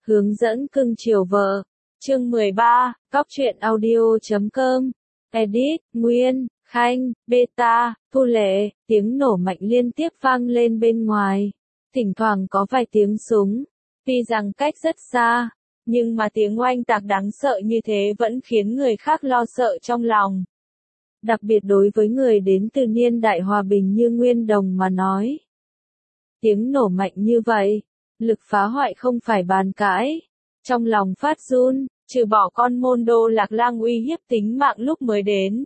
Hướng dẫn cưng chiều vợ. Chương 13, Góc truyện audio.com. Edit, Nguyên, Khanh, Beta, Thu Lệ, tiếng nổ mạnh liên tiếp vang lên bên ngoài. Thỉnh thoảng có vài tiếng súng. Tuy rằng cách rất xa, nhưng mà tiếng oanh tạc đáng sợ như thế vẫn khiến người khác lo sợ trong lòng. Đặc biệt đối với người đến từ niên đại hòa bình như Nguyên Đồng mà nói. Tiếng nổ mạnh như vậy, lực phá hoại không phải bàn cãi. Trong lòng phát run, trừ bỏ con môn đô lạc lang uy hiếp tính mạng lúc mới đến.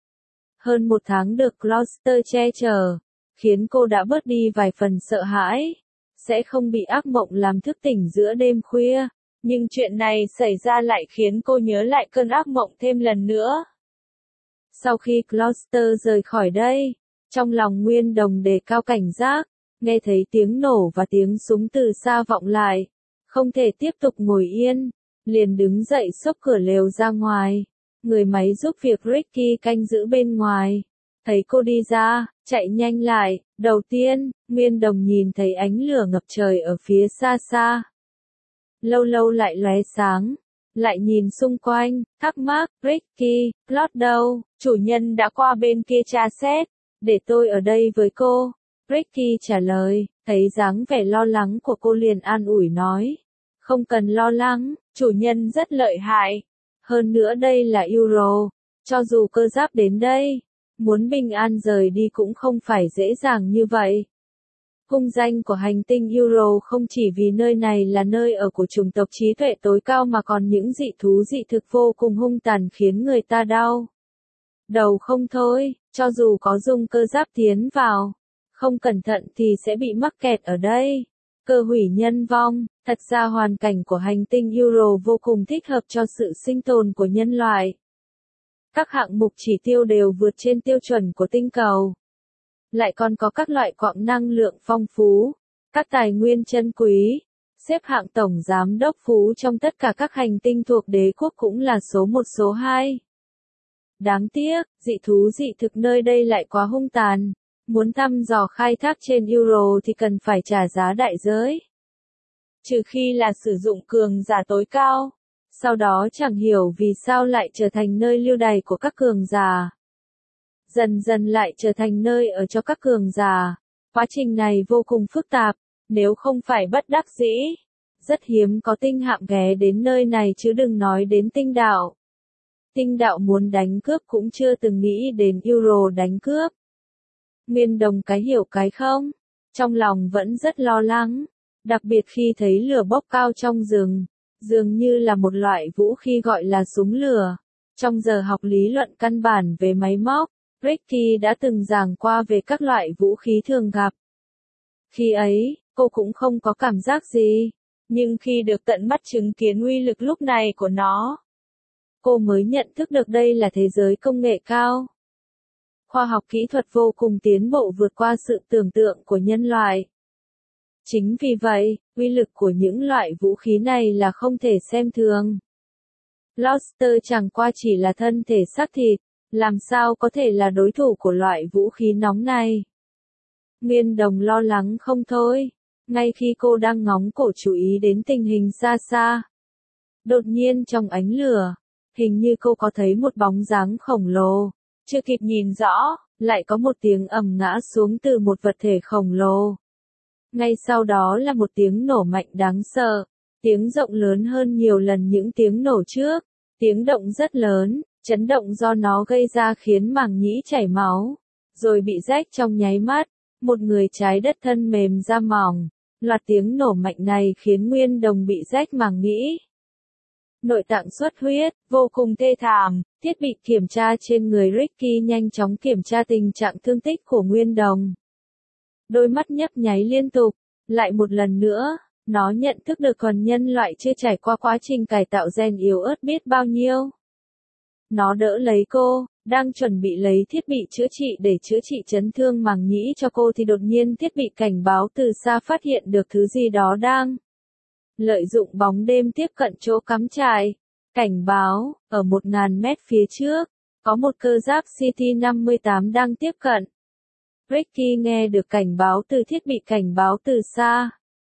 Hơn một tháng được Gloucester che chở, khiến cô đã bớt đi vài phần sợ hãi. Sẽ không bị ác mộng làm thức tỉnh giữa đêm khuya. Nhưng chuyện này xảy ra lại khiến cô nhớ lại cơn ác mộng thêm lần nữa. Sau khi Gloucester rời khỏi đây, trong lòng Nguyên Đồng đề cao cảnh giác, nghe thấy tiếng nổ và tiếng súng từ xa vọng lại. Không thể tiếp tục ngồi yên, liền đứng dậy xốc cửa lều ra ngoài. Người máy giúp việc Ricky canh giữ bên ngoài. Thấy cô đi ra, chạy nhanh lại. Đầu tiên, Nguyên Đồng nhìn thấy ánh lửa ngập trời ở phía xa xa. Lâu lâu lại lóe sáng. Lại nhìn xung quanh, thắc mắc, Ricky, Claude đâu? Chủ nhân đã qua bên kia tra xét. Để tôi ở đây với cô. Ricky trả lời, thấy dáng vẻ lo lắng của cô liền an ủi nói. Không cần lo lắng, chủ nhân rất lợi hại. Hơn nữa đây là Euro. Cho dù cơ giáp đến đây, muốn bình an rời đi cũng không phải dễ dàng như vậy. Hung danh của hành tinh Euro không chỉ vì nơi này là nơi ở của chủng tộc trí tuệ tối cao mà còn những dị thú dị thực vô cùng hung tàn khiến người ta đau đầu không thôi, cho dù có dùng cơ giáp tiến vào, không cẩn thận thì sẽ bị mắc kẹt ở đây. Cơ hủy nhân vong, thật ra hoàn cảnh của hành tinh Euro vô cùng thích hợp cho sự sinh tồn của nhân loại. Các hạng mục chỉ tiêu đều vượt trên tiêu chuẩn của tinh cầu. Lại còn có các loại quặng năng lượng phong phú, các tài nguyên chân quý, xếp hạng tổng giám đốc phú trong tất cả các hành tinh thuộc đế quốc cũng là số 1 số 2. Đáng tiếc, dị thú dị thực nơi đây lại quá hung tàn. Muốn thăm dò khai thác trên Euro thì cần phải trả giá đại giới. Trừ khi là sử dụng cường giả tối cao. Sau đó chẳng hiểu vì sao lại trở thành nơi lưu đày của các cường giả. Dần dần lại trở thành nơi ở cho các cường giả. Quá trình này vô cùng phức tạp, nếu không phải bất đắc dĩ. Rất hiếm có tinh hạm ghé đến nơi này chứ đừng nói đến tinh đạo. Tinh đạo muốn đánh cướp cũng chưa từng nghĩ đến Euro đánh cướp. Nguyên Đồng cái hiểu cái không, trong lòng vẫn rất lo lắng, đặc biệt khi thấy lửa bốc cao trong rừng, dường như là một loại vũ khí gọi là súng lửa. Trong giờ học lý luận căn bản về máy móc, Ricky đã từng giảng qua về các loại vũ khí thường gặp. Khi ấy, cô cũng không có cảm giác gì, nhưng khi được tận mắt chứng kiến uy lực lúc này của nó, cô mới nhận thức được đây là thế giới công nghệ cao. Khoa học kỹ thuật vô cùng tiến bộ vượt qua sự tưởng tượng của nhân loại. Chính vì vậy, uy lực của những loại vũ khí này là không thể xem thường. Gloucester chẳng qua chỉ là thân thể xác thịt, làm sao có thể là đối thủ của loại vũ khí nóng này. Nguyên Đồng lo lắng không thôi, ngay khi cô đang ngóng cổ chú ý đến tình hình xa xa. Đột nhiên trong ánh lửa, hình như cô có thấy một bóng dáng khổng lồ. Chưa kịp nhìn rõ, lại có một tiếng ầm ngã xuống từ một vật thể khổng lồ. Ngay sau đó là một tiếng nổ mạnh đáng sợ, tiếng rộng lớn hơn nhiều lần những tiếng nổ trước, tiếng động rất lớn, chấn động do nó gây ra khiến màng nhĩ chảy máu, rồi bị rách trong nháy mắt, một người trái đất thân mềm da mỏng. Loạt tiếng nổ mạnh này khiến Nguyên Đồng bị rách màng nhĩ. Nội tạng xuất huyết, vô cùng thê thảm. Thiết bị kiểm tra trên người Ricky nhanh chóng kiểm tra tình trạng thương tích của Nguyên Đồng. Đôi mắt nhấp nháy liên tục, lại một lần nữa, nó nhận thức được còn nhân loại chưa trải qua quá trình cải tạo gen yếu ớt biết bao nhiêu. Nó đỡ lấy cô, đang chuẩn bị lấy thiết bị chữa trị để chữa trị chấn thương màng nhĩ cho cô thì đột nhiên thiết bị cảnh báo từ xa phát hiện được thứ gì đó đang lợi dụng bóng đêm tiếp cận chỗ cắm trại. Cảnh báo, ở 1000 mét phía trước, có một cơ giáp CT-58 đang tiếp cận. Ricky nghe được cảnh báo từ thiết bị cảnh báo từ xa.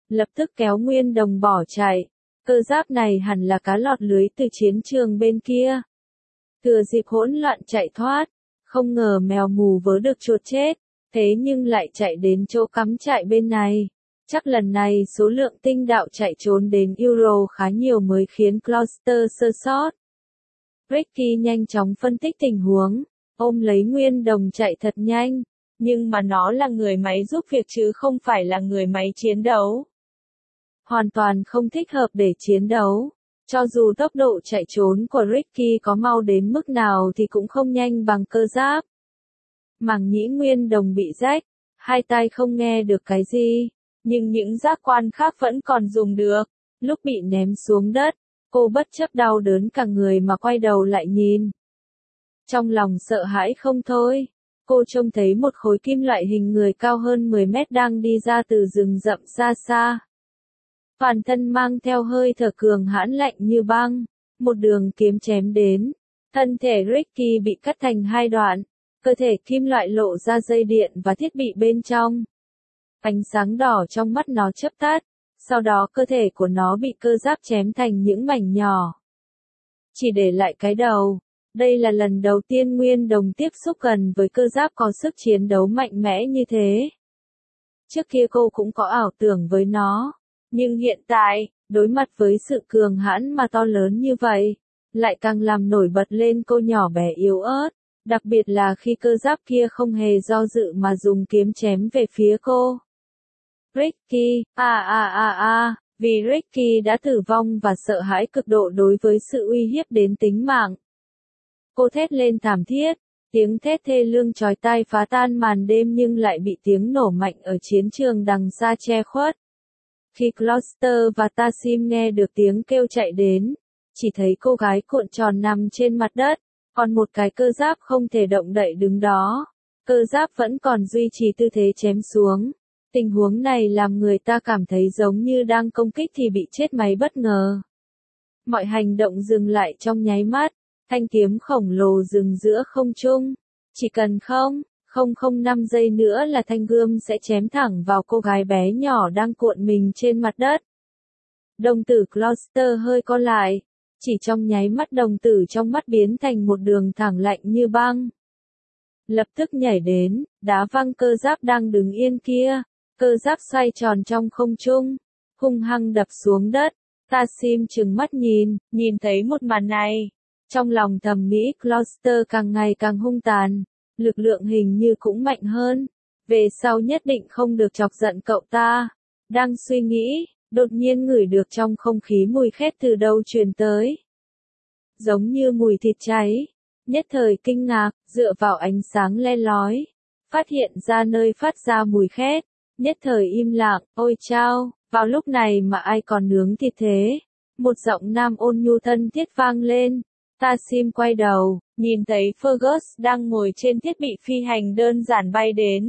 lập tức kéo Nguyên Đồng bỏ chạy. Cơ giáp này hẳn là cá lọt lưới từ chiến trường bên kia. Thừa dịp hỗn loạn chạy thoát, không ngờ mèo mù vớ được chuột chết, thế nhưng lại chạy đến chỗ cắm trại bên này. Chắc lần này số lượng tinh đạo chạy trốn đến Euro khá nhiều mới khiến Gloucester sơ sót. Ricky nhanh chóng phân tích tình huống, ôm lấy Nguyên Đồng chạy thật nhanh, nhưng mà nó là người máy giúp việc chứ không phải là người máy chiến đấu. Hoàn toàn không thích hợp để chiến đấu. Cho dù tốc độ chạy trốn của Ricky có mau đến mức nào thì cũng không nhanh bằng cơ giáp. Màng nhĩ Nguyên Đồng bị rách, hai tai không nghe được cái gì, nhưng những giác quan khác vẫn còn dùng được. Lúc bị ném xuống đất, cô bất chấp đau đớn cả người mà quay đầu lại nhìn. Trong lòng sợ hãi không thôi, cô trông thấy một khối kim loại hình người cao hơn 10 mét đang đi ra từ rừng rậm xa xa. Toàn thân mang theo hơi thở cường hãn lạnh như băng, một đường kiếm chém đến. Thân thể Ricky bị cắt thành hai đoạn, cơ thể kim loại lộ ra dây điện và thiết bị bên trong. Ánh sáng đỏ trong mắt nó chớp tắt, sau đó cơ thể của nó bị cơ giáp chém thành những mảnh nhỏ. Chỉ để lại cái đầu. Đây là lần đầu tiên Nguyên Đồng tiếp xúc gần với cơ giáp có sức chiến đấu mạnh mẽ như thế. Trước kia cô cũng có ảo tưởng với nó. Nhưng hiện tại, đối mặt với sự cường hãn mà to lớn như vậy, lại càng làm nổi bật lên cô nhỏ bé yếu ớt, đặc biệt là khi cơ giáp kia không hề do dự mà dùng kiếm chém về phía cô. Ricky, vì Ricky đã tử vong và sợ hãi cực độ đối với sự uy hiếp đến tính mạng. Cô thét lên thảm thiết, tiếng thét thê lương chói tai phá tan màn đêm nhưng lại bị tiếng nổ mạnh ở chiến trường đằng xa che khuất. Khi Gloucester và Tassim nghe được tiếng kêu chạy đến, chỉ thấy cô gái cuộn tròn nằm trên mặt đất, còn một cái cơ giáp không thể động đậy đứng đó. Cơ giáp vẫn còn duy trì tư thế chém xuống. Tình huống này làm người ta cảm thấy giống như đang công kích thì bị chết máy bất ngờ. Mọi hành động dừng lại trong nháy mắt, thanh kiếm khổng lồ dừng giữa không trung. Chỉ cần 0,5 giây nữa là thanh gươm sẽ chém thẳng vào cô gái bé nhỏ đang cuộn mình trên mặt đất. Đồng tử Gloucester hơi co lại, chỉ trong nháy mắt đồng tử trong mắt biến thành một đường thẳng lạnh như băng. Lập tức nhảy đến, đá văng cơ giáp đang đứng yên kia, cơ giáp xoay tròn trong không trung, hung hăng đập xuống đất. Tassim trừng mắt nhìn thấy một màn này. Trong lòng thầm nghĩ Gloucester càng ngày càng hung tàn. Lực lượng hình như cũng mạnh hơn. Về sau nhất định không được chọc giận cậu ta. Đang suy nghĩ, đột nhiên ngửi được trong không khí mùi khét từ đâu truyền tới. Giống như mùi thịt cháy. Nhất thời kinh ngạc, dựa vào ánh sáng le lói. Phát hiện ra nơi phát ra mùi khét. Nhất thời im lặng, ôi chao, vào lúc này mà ai còn nướng thịt thế. Một giọng nam ôn nhu thân thiết vang lên. Tassim quay đầu, nhìn thấy Fergus đang ngồi trên thiết bị phi hành đơn giản bay đến.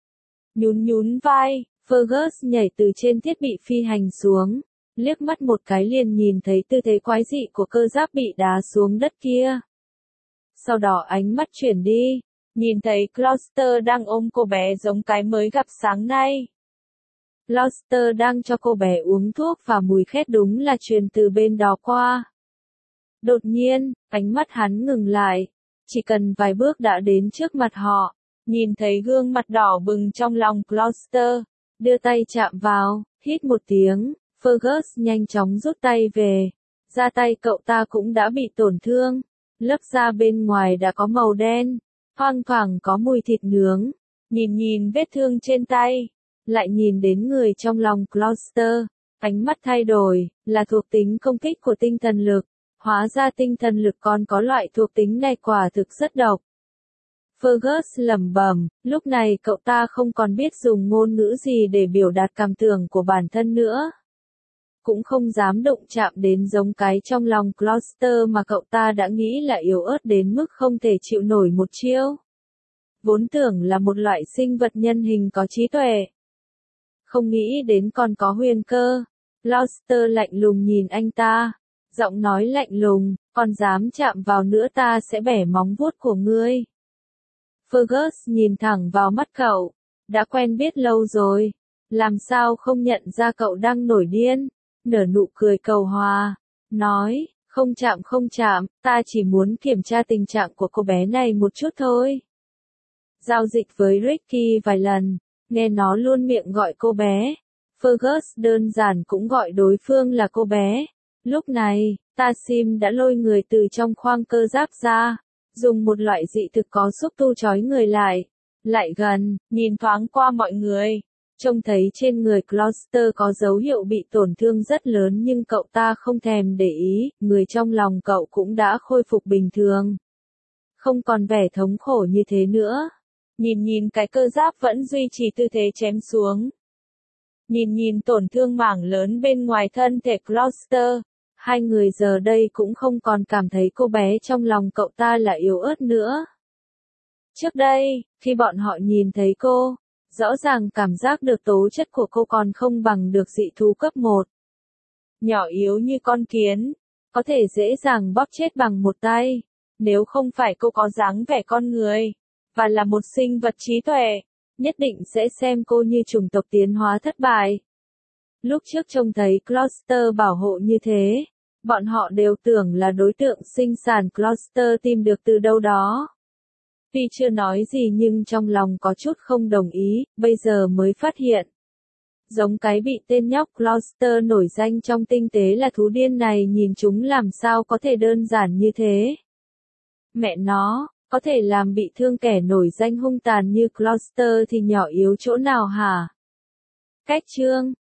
Nhún vai, Fergus nhảy từ trên thiết bị phi hành xuống, liếc mắt một cái liền nhìn thấy tư thế quái dị của cơ giáp bị đá xuống đất kia. Sau đó ánh mắt chuyển đi, nhìn thấy Gloucester đang ôm cô bé giống cái mới gặp sáng nay. Gloucester đang cho cô bé uống thuốc và mùi khét đúng là truyền từ bên đó qua. Đột nhiên, ánh mắt hắn ngừng lại, chỉ cần vài bước đã đến trước mặt họ, nhìn thấy gương mặt đỏ bừng trong lòng Gloucester, đưa tay chạm vào, hít một tiếng, Fergus nhanh chóng rút tay về, da tay cậu ta cũng đã bị tổn thương, lớp da bên ngoài đã có màu đen, thoang thoảng có mùi thịt nướng, nhìn vết thương trên tay, lại nhìn đến người trong lòng Gloucester, ánh mắt thay đổi, là thuộc tính công kích của tinh thần lực. Hóa ra tinh thần lực còn có loại thuộc tính này quả thực rất độc. Fergus lẩm bẩm, lúc này cậu ta không còn biết dùng ngôn ngữ gì để biểu đạt cảm tưởng của bản thân nữa. Cũng không dám đụng chạm đến giống cái trong lòng Gloucester mà cậu ta đã nghĩ là yếu ớt đến mức không thể chịu nổi một chiêu. Vốn tưởng là một loại sinh vật nhân hình có trí tuệ. Không nghĩ đến còn có huyền cơ. Gloucester lạnh lùng nhìn anh ta. Giọng nói lạnh lùng, còn dám chạm vào nữa ta sẽ bẻ móng vuốt của ngươi. Fergus nhìn thẳng vào mắt cậu, đã quen biết lâu rồi, Làm sao không nhận ra cậu đang nổi điên? Nở nụ cười cầu hòa, nói, không chạm, ta chỉ muốn kiểm tra tình trạng của cô bé này một chút thôi. Giao dịch với Ricky vài lần, nghe nó luôn miệng gọi cô bé. Fergus đơn giản cũng gọi đối phương là cô bé. Lúc này, Tassim đã lôi người từ trong khoang cơ giáp ra, dùng một loại dị thực có xúc tu trói người lại gần, nhìn thoáng qua mọi người. Trông thấy trên người Gloucester có dấu hiệu bị tổn thương rất lớn nhưng cậu ta không thèm để ý, người trong lòng cậu cũng đã khôi phục bình thường. Không còn vẻ thống khổ như thế nữa. Nhìn cái cơ giáp vẫn duy trì tư thế chém xuống. Nhìn tổn thương mảng lớn bên ngoài thân thể Gloucester, hai người giờ đây cũng không còn cảm thấy cô bé trong lòng cậu ta là yếu ớt nữa. Trước đây, khi bọn họ nhìn thấy cô, rõ ràng cảm giác được tố chất của cô còn không bằng được dị thú cấp 1. Nhỏ yếu như con kiến, có thể dễ dàng bóp chết bằng một tay, nếu không phải cô có dáng vẻ con người, và là một sinh vật trí tuệ, nhất định sẽ xem cô như chủng tộc tiến hóa thất bại. Lúc trước trông thấy Gloucester bảo hộ như thế, bọn họ đều tưởng là đối tượng sinh sản Gloucester tìm được từ đâu đó. Tuy chưa nói gì nhưng trong lòng có chút không đồng ý, bây giờ mới phát hiện. Giống cái bị tên nhóc Gloucester nổi danh trong tinh tế là thú điên này nhìn chúng làm sao có thể đơn giản như thế. Mẹ nó, có thể làm bị thương kẻ nổi danh hung tàn như Gloucester thì nhỏ yếu chỗ nào hả? Cách chương